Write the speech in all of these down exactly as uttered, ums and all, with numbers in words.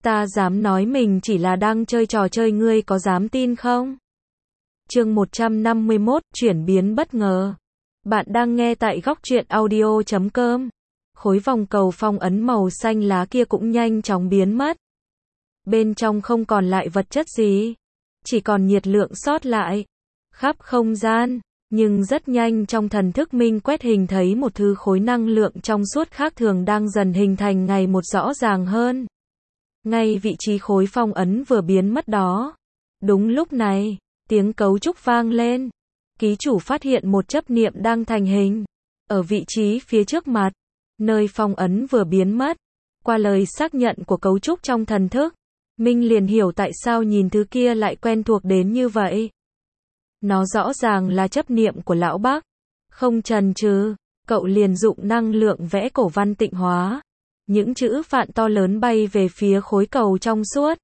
Ta dám nói mình chỉ là đang chơi trò chơi, ngươi có dám tin không? Chương một trăm năm mươi mốt, chuyển biến bất ngờ. Bạn đang nghe tại góc truyện audio chấm com. Khối vòng cầu phong ấn màu xanh lá kia cũng nhanh chóng biến mất. Bên trong không còn lại vật chất gì, chỉ còn nhiệt lượng sót lại khắp không gian. Nhưng rất nhanh trong thần thức Minh quét hình thấy một thứ khối năng lượng trong suốt khác thường đang dần hình thành ngày một rõ ràng hơn. Ngay vị trí khối phong ấn vừa biến mất đó. Đúng lúc này, tiếng cấu trúc vang lên. Ký chủ phát hiện một chấp niệm đang thành hình ở vị trí phía trước mặt, nơi phong ấn vừa biến mất. Qua lời xác nhận của cấu trúc trong thần thức, Minh liền hiểu tại sao nhìn thứ kia lại quen thuộc đến như vậy. Nó rõ ràng là chấp niệm của lão Bắc. Không chần chừ, cậu liền dụng năng lượng vẽ cổ văn tịnh hóa. Những chữ phạn to lớn bay về phía khối cầu trong suốt,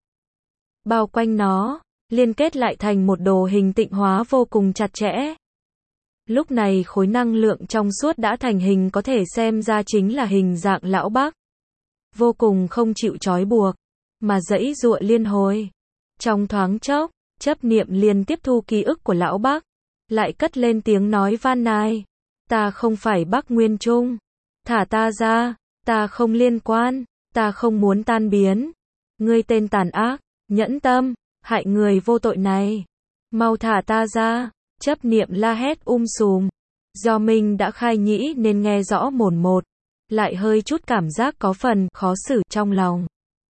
bao quanh nó, liên kết lại thành một đồ hình tịnh hóa vô cùng chặt chẽ. Lúc này khối năng lượng trong suốt đã thành hình, có thể xem ra chính là hình dạng lão Bắc. Vô cùng không chịu trói buộc, mà giãy giụa liên hồi. Trong thoáng chốc, chấp niệm liền tiếp thu ký ức của lão Bắc, lại cất lên tiếng nói van nài. Ta không phải Bắc Nguyên Trung. Thả ta ra, ta không liên quan, ta không muốn tan biến. Ngươi tên tàn ác, nhẫn tâm, hại người vô tội này. Mau thả ta ra, chấp niệm la hét um sùm. Do mình đã khai nhĩ nên nghe rõ mồn một, lại hơi chút cảm giác có phần khó xử trong lòng.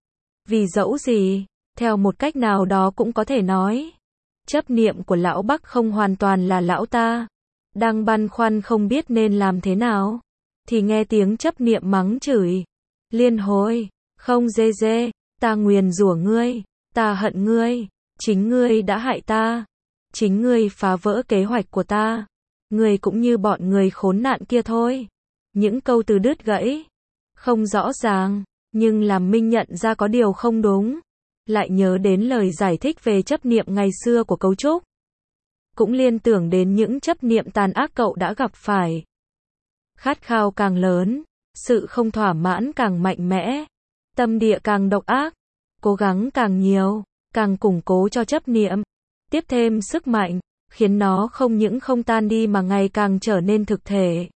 Vì dẫu gì, theo một cách nào đó cũng có thể nói, chấp niệm của lão Bắc không hoàn toàn là lão ta. Đang băn khoăn không biết nên làm thế nào, thì nghe tiếng chấp niệm mắng chửi liên hồi. Không dê dê, ta nguyền rủa ngươi, ta hận ngươi, chính ngươi đã hại ta, chính ngươi phá vỡ kế hoạch của ta, ngươi cũng như bọn người khốn nạn kia thôi. Những câu từ đứt gãy, không rõ ràng, nhưng làm Minh nhận ra có điều không đúng. Lại nhớ đến lời giải thích về chấp niệm ngày xưa của cấu trúc, cũng liên tưởng đến những chấp niệm tàn ác cậu đã gặp phải. Khát khao càng lớn, sự không thỏa mãn càng mạnh mẽ, tâm địa càng độc ác, cố gắng càng nhiều, càng củng cố cho chấp niệm, tiếp thêm sức mạnh, khiến nó không những không tan đi mà ngày càng trở nên thực thể,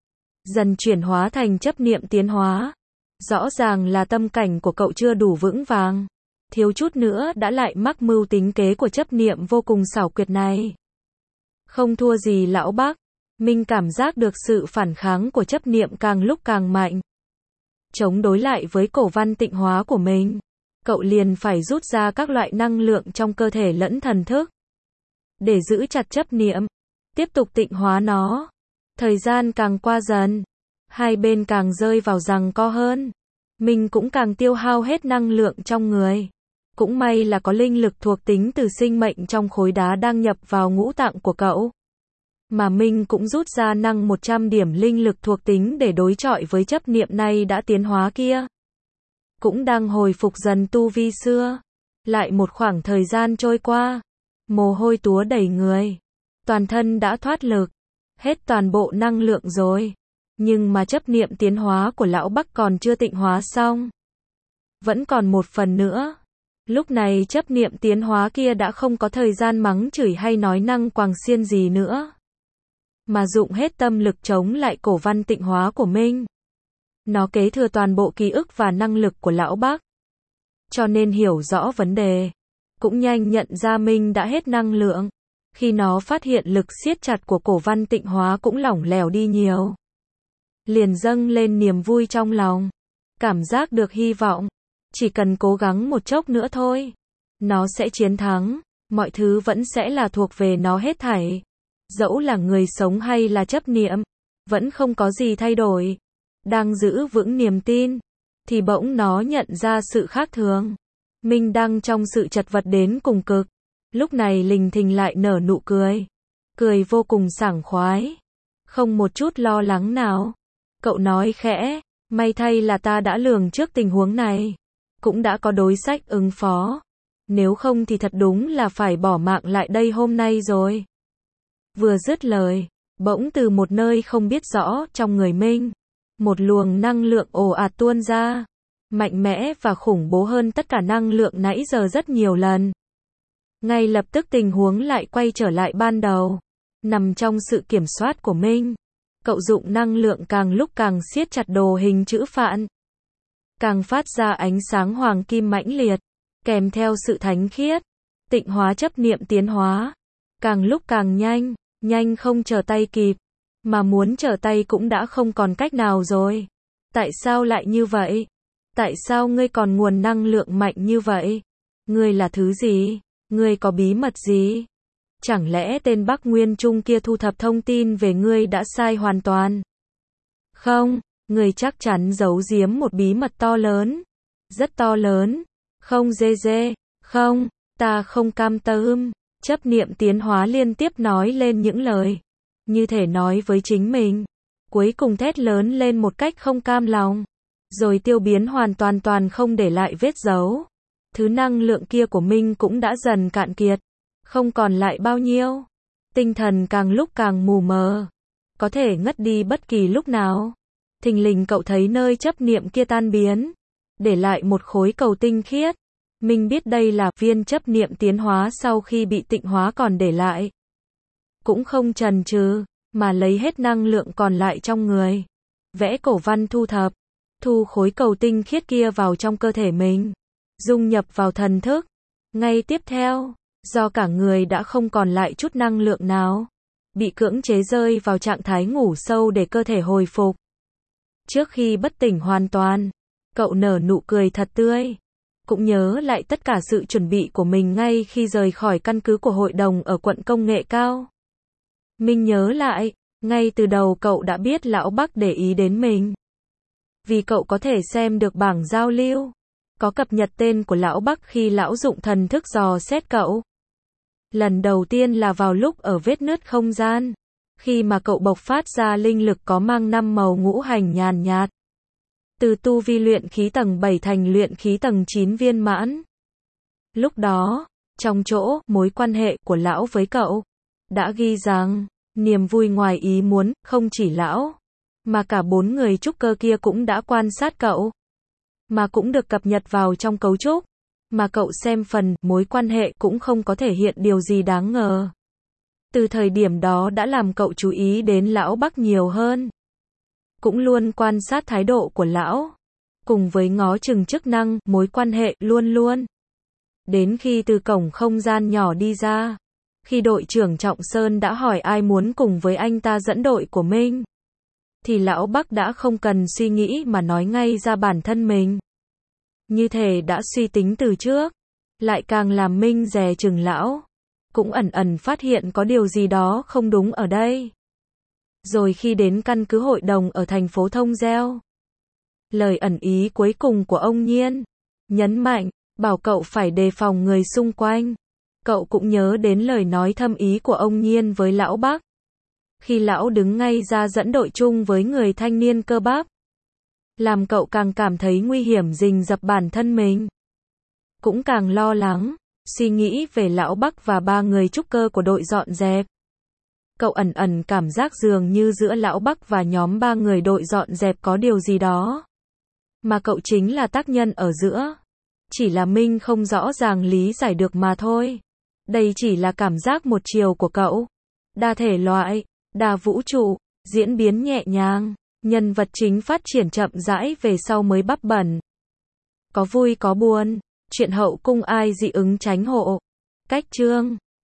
dần chuyển hóa thành chấp niệm tiến hóa. Rõ ràng là tâm cảnh của cậu chưa đủ vững vàng, thiếu chút nữa đã lại mắc mưu tính kế của chấp niệm vô cùng xảo quyệt này. Không thua gì lão Bắc, Minh cảm giác được sự phản kháng của chấp niệm càng lúc càng mạnh. Chống đối lại với cổ văn tịnh hóa của mình, cậu liền phải rút ra các loại năng lượng trong cơ thể lẫn thần thức, để giữ chặt chấp niệm, tiếp tục tịnh hóa nó. Thời gian càng qua dần, hai bên càng rơi vào giằng co hơn. Mình cũng càng tiêu hao hết năng lượng trong người. Cũng may là có linh lực thuộc tính từ sinh mệnh trong khối đá đang nhập vào ngũ tạng của cậu. Mà mình cũng rút ra năng một trăm điểm linh lực thuộc tính để đối chọi với chấp niệm này đã tiến hóa kia. Cũng đang hồi phục dần tu vi xưa. Lại một khoảng thời gian trôi qua, mồ hôi túa đầy người, toàn thân đã thoát lực, hết toàn bộ năng lượng rồi. Nhưng mà chấp niệm tiến hóa của lão Bắc còn chưa tịnh hóa xong, vẫn còn một phần nữa. Lúc này chấp niệm tiến hóa kia đã không có thời gian mắng chửi hay nói năng quàng xiên gì nữa, mà dụng hết tâm lực chống lại cổ văn tịnh hóa của mình. Nó kế thừa toàn bộ ký ức và năng lực của lão Bắc, cho nên hiểu rõ vấn đề, cũng nhanh nhận ra mình đã hết năng lượng. Khi nó phát hiện lực siết chặt của cổ văn tịnh hóa cũng lỏng lẻo đi nhiều, liền dâng lên niềm vui trong lòng, cảm giác được hy vọng. Chỉ cần cố gắng một chốc nữa thôi, nó sẽ chiến thắng, mọi thứ vẫn sẽ là thuộc về nó hết thảy. Dẫu là người sống hay là chấp niệm, vẫn không có gì thay đổi. Đang giữ vững niềm tin, thì bỗng nó nhận ra sự khác thường. Mình đang trong sự chật vật đến cùng cực, lúc này lình thình lại nở nụ cười. Cười vô cùng sảng khoái, không một chút lo lắng nào. Cậu nói khẽ, may thay là ta đã lường trước tình huống này, cũng đã có đối sách ứng phó. Nếu không thì thật đúng là phải bỏ mạng lại đây hôm nay rồi. Vừa dứt lời, bỗng từ một nơi không biết rõ trong người Minh, một luồng năng lượng ồ ạt tuôn ra. mạnh mẽ và khủng bố hơn tất cả năng lượng nãy giờ rất nhiều lần. Ngay lập tức tình huống lại quay trở lại ban đầu. Nằm trong sự kiểm soát của Minh, cậu dụng năng lượng càng lúc càng siết chặt đồ hình chữ phạn. Càng phát ra ánh sáng hoàng kim mãnh liệt, kèm theo sự thánh khiết, tịnh hóa chấp niệm tiến hóa. Càng lúc càng nhanh, nhanh không trở tay kịp, mà muốn trở tay cũng đã không còn cách nào rồi. Tại sao lại như vậy? Tại sao ngươi còn nguồn năng lượng mạnh như vậy? Ngươi là thứ gì? Ngươi có bí mật gì? Chẳng lẽ tên Bắc Nguyên Trung kia thu thập thông tin về ngươi đã sai hoàn toàn? Không, ngươi chắc chắn giấu giếm một bí mật to lớn. Rất to lớn. Không dê dê. Không, ta không cam tâm. Chấp niệm tiến hóa liên tiếp nói lên những lời. Như thể nói với chính mình. Cuối cùng thét lớn lên một cách không cam lòng. Rồi tiêu biến hoàn toàn toàn không để lại vết dấu. Thứ năng lượng kia của Minh cũng đã dần cạn kiệt. Không còn lại bao nhiêu. Tinh thần càng lúc càng mù mờ. Có thể ngất đi bất kỳ lúc nào. Thình lình cậu thấy nơi chấp niệm kia tan biến. Để lại một khối cầu tinh khiết. Minh biết đây là viên chấp niệm tiến hóa sau khi bị tịnh hóa còn để lại. Cũng không chần chừ, mà lấy hết năng lượng còn lại trong người. Vẽ cổ văn thu thập. Thu khối cầu tinh khiết kia vào trong cơ thể mình. Dung nhập vào thần thức. Ngay tiếp theo, do cả người đã không còn lại chút năng lượng nào, bị cưỡng chế rơi vào trạng thái ngủ sâu để cơ thể hồi phục. Trước khi bất tỉnh hoàn toàn, cậu nở nụ cười thật tươi. Cũng nhớ lại tất cả sự chuẩn bị của mình ngay khi rời khỏi căn cứ của hội đồng ở quận công nghệ cao. Mình nhớ lại, ngay từ đầu cậu đã biết Lão Bắc để ý đến mình. Vì cậu có thể xem được bảng giao lưu. Có cập nhật tên của Lão Bắc khi Lão dụng thần thức dò xét cậu. Lần đầu tiên là vào lúc ở vết nứt không gian. Khi mà cậu bộc phát ra linh lực có mang năm màu ngũ hành nhàn nhạt. Từ tu vi luyện khí tầng bảy thành luyện khí tầng chín viên mãn. Lúc đó, trong chỗ mối quan hệ của Lão với cậu, đã ghi rằng, niềm vui ngoài ý muốn, không chỉ Lão, mà cả bốn người trúc cơ kia cũng đã quan sát cậu. Mà cũng được cập nhật vào trong cấu trúc. Mà cậu xem phần mối quan hệ cũng không có thể hiện điều gì đáng ngờ. Từ thời điểm đó đã làm cậu chú ý đến Lão Bắc nhiều hơn. Cũng luôn quan sát thái độ của Lão. Cùng với ngó chừng chức năng, mối quan hệ, luôn luôn. Đến khi từ cổng không gian nhỏ đi ra. Khi đội trưởng Trọng Sơn đã hỏi ai muốn cùng với anh ta dẫn đội của mình. Thì Lão Bắc đã không cần suy nghĩ mà nói ngay ra bản thân mình. Như thể đã suy tính từ trước. Lại càng làm Minh dè chừng Lão. Cũng ẩn ẩn phát hiện có điều gì đó không đúng ở đây. Rồi khi đến căn cứ hội đồng ở thành phố Thông Gieo. Lời ẩn ý cuối cùng của ông Nhiên. Nhấn mạnh, bảo cậu phải đề phòng người xung quanh. Cậu cũng nhớ đến lời nói thâm ý của ông Nhiên với Lão Bắc. Khi Lão đứng ngay ra dẫn đội chung với người thanh niên cơ bắp. Làm cậu càng cảm thấy nguy hiểm rình rập bản thân mình. Cũng càng lo lắng, suy nghĩ về Lão Bắc và ba người trúc cơ của đội dọn dẹp. Cậu ẩn ẩn cảm giác dường như giữa Lão Bắc và nhóm ba người đội dọn dẹp có điều gì đó. Mà cậu chính là tác nhân ở giữa. Chỉ là Minh không rõ ràng lý giải được mà thôi. Đây chỉ là cảm giác một chiều của cậu. Đa thể loại, đa vũ trụ, diễn biến nhẹ nhàng. Nhân vật chính phát triển chậm rãi về sau mới bắp bẩn. Có vui có buồn. Chuyện hậu cung ai dị ứng tránh hộ. Cách chương